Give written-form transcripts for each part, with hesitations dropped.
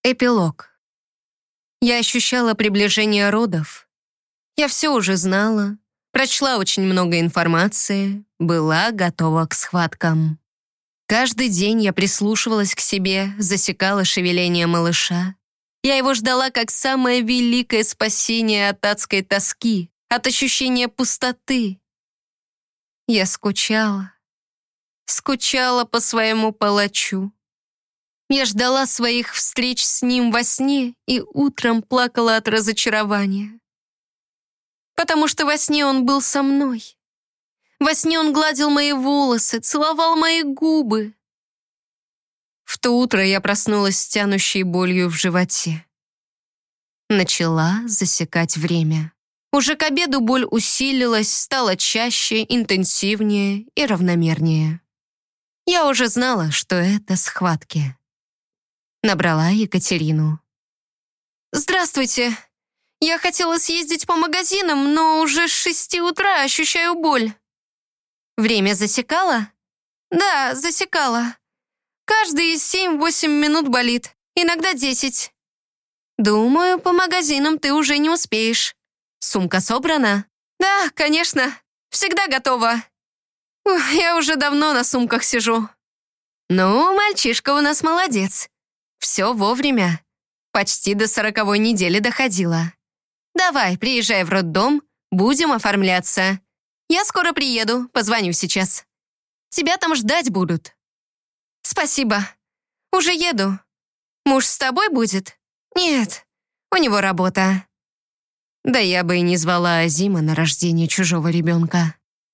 Эпилог. Я ощущала приближение родов. Я все уже знала, прочла очень много информации, была готова к схваткам. Каждый день я прислушивалась к себе, засекала шевеление малыша. Я его ждала как самое великое спасение от адской тоски, от ощущения пустоты. Я скучала по своему палачу. Я ждала своих встреч с ним во сне и утром плакала от разочарования. Потому что во сне он был со мной. Во сне он гладил мои волосы, целовал мои губы. В то утро я проснулась с тянущей болью в животе. Начала засекать время. Уже к обеду боль усилилась, стала чаще, интенсивнее и равномернее. Я уже знала, что это схватки. Набрала Екатерину. «Здравствуйте. Я хотела съездить по магазинам, но уже с 6 утра ощущаю боль». «Время засекала?» «Да, засекала. Каждые 7-8 минут болит, иногда 10. Думаю, по магазинам ты уже не успеешь. Сумка собрана?» «Да, конечно. Всегда готова. Я уже давно на сумках сижу». «Ну, мальчишка у нас молодец. Все вовремя. Почти до 40-й недели доходила. Давай, приезжай в роддом, будем оформляться. Я скоро приеду, позвоню сейчас. Тебя там ждать будут». «Спасибо. Уже еду. Муж с тобой будет?» «Нет, у него работа». Да я бы и не звала Азима на рождение чужого ребенка.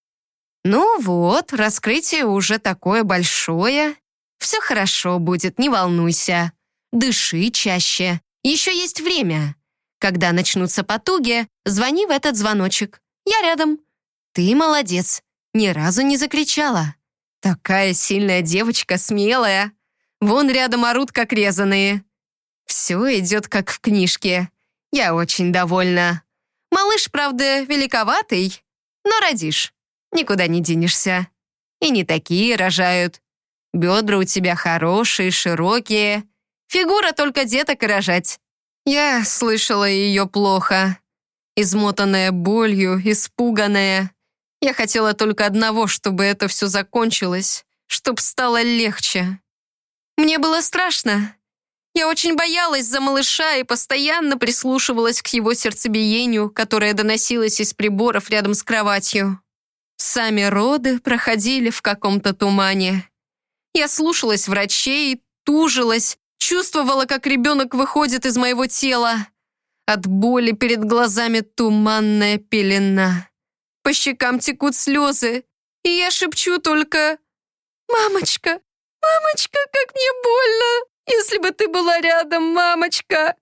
«Ну вот, раскрытие уже такое большое. Все хорошо будет, не волнуйся. Дыши чаще. Еще есть время. Когда начнутся потуги, звони в этот звоночек. Я рядом. Ты молодец. Ни разу не закричала. Такая сильная девочка, смелая. Вон рядом орут, как резаные. Все идет, как в книжке. Я очень довольна. Малыш, правда, великоватый, но родишь. Никуда не денешься. И не такие рожают. Бедра у тебя хорошие, широкие. Фигура только деток и рожать. Я слышала ее плохо. Измотанная болью, испуганная. Я хотела только одного, чтобы это все закончилось, чтобы стало легче. Мне было страшно. Я очень боялась за малыша и постоянно прислушивалась к его сердцебиению, которое доносилось из приборов рядом с кроватью. Сами роды проходили в каком-то тумане. Я слушалась врачей, тужилась, чувствовала, как ребенок выходит из моего тела. От боли перед глазами туманная пелена. По щекам текут слезы, и я шепчу только: «Мамочка, мамочка, как мне больно! Если бы ты была рядом, мамочка!»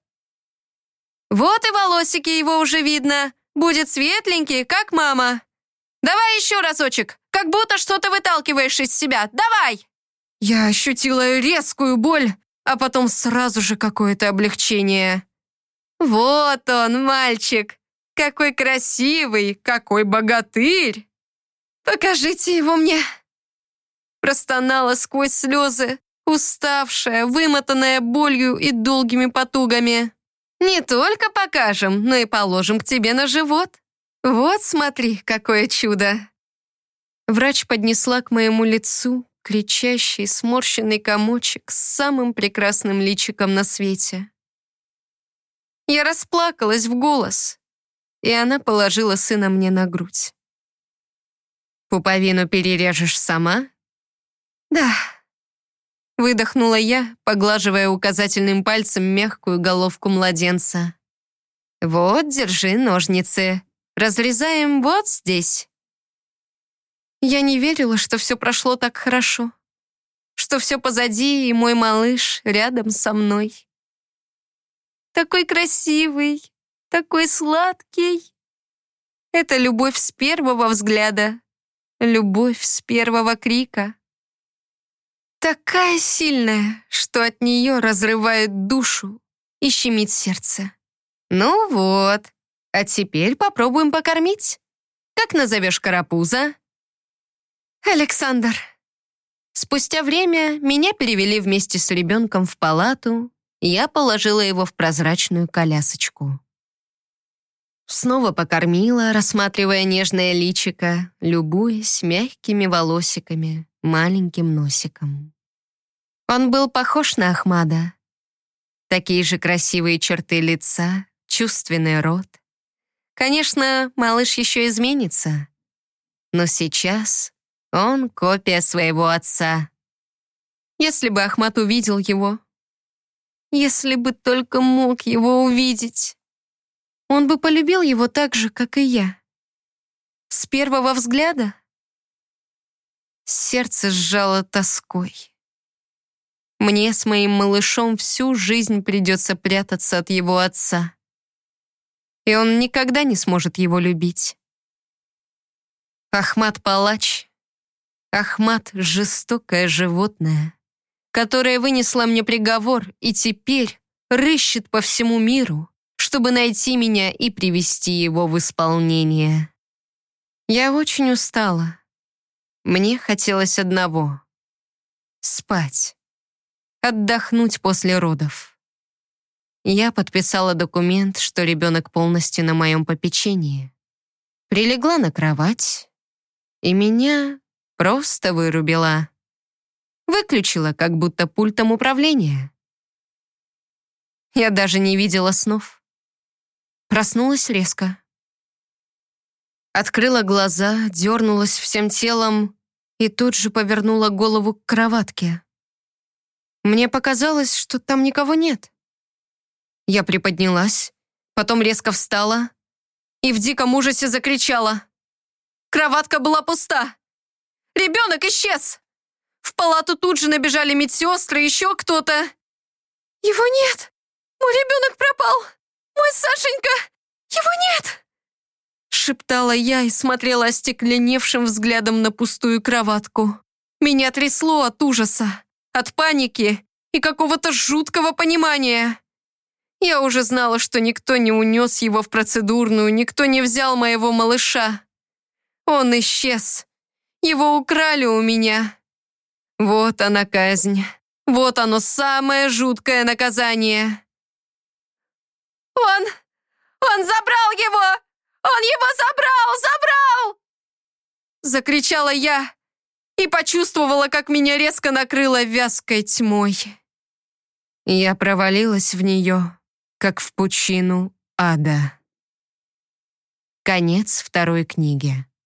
Вот и волосики его уже видно. Будет светленький, как мама. Давай еще разочек, как будто что-то выталкиваешь из себя. Давай! Я ощутила резкую боль, а потом сразу же какое-то облегчение. Вот он, мальчик. Какой красивый, какой богатырь. Покажите его мне. Простонала сквозь слезы, уставшая, вымотанная болью и долгими потугами. Не только покажем, но и положим к тебе на живот. Вот смотри, какое чудо. Врач поднесла к моему лицу кричащий, сморщенный комочек с самым прекрасным личиком на свете. Я расплакалась в голос, и она положила сына мне на грудь. «Пуповину перережешь сама?» «Да», — выдохнула я, поглаживая указательным пальцем мягкую головку младенца. «Вот, держи ножницы. Разрезаем вот здесь». Я не верила, что все прошло так хорошо, что все позади, и мой малыш рядом со мной. Такой красивый, такой сладкий. Это любовь с первого взгляда, любовь с первого крика. Такая сильная, что от нее разрывает душу и щемит сердце. Ну вот, а теперь попробуем покормить. Как назовешь карапуза? Александр. Спустя время меня перевели вместе с ребенком в палату, Я положила его в прозрачную колясочку. Снова покормила, рассматривая нежное личико, любуясь мягкими волосиками, маленьким носиком. Он был похож на Ахмада. Такие же красивые черты лица, чувственный рот. Конечно, малыш еще изменится. Но сейчас он копия своего отца. Если бы Ахмад увидел его, если бы только мог его увидеть, он бы полюбил его так же, как и я. С первого взгляда сердце сжало тоской. Мне с моим малышом всю жизнь придется прятаться от его отца. И он никогда не сможет его любить. Ахмад палач. Ахмад — жестокое животное, которое вынесло мне приговор и теперь рыщет по всему миру, чтобы найти меня и привести его в исполнение. Я очень устала. Мне хотелось одного — спать, отдохнуть после родов. Я подписала документ, что ребенок полностью на моем попечении. Прилегла на кровать, и меня просто вырубила. Выключила, как будто пультом управления. Я даже не видела снов. Проснулась резко. Открыла глаза, дернулась всем телом и тут же повернула голову к кроватке. Мне показалось, что там никого нет. Я приподнялась, потом резко встала и в диком ужасе закричала. Кроватка была пуста. Ребенок исчез. В палату тут же набежали медсестры, еще кто-то. Его нет. Мой ребенок пропал. Мой Сашенька. Его нет. Шептала я и смотрела остекленевшим взглядом на пустую кроватку. Меня трясло от ужаса, от паники и какого-то жуткого понимания. Я уже знала, что никто не унес его в процедурную, никто не взял моего малыша. Он исчез. Его украли у меня. Вот она казнь. Вот оно самое жуткое наказание. Он забрал его! Он его забрал! Закричала я и почувствовала, как меня резко накрыло вязкой тьмой. Я провалилась в нее, как в пучину ада. Конец второй книги.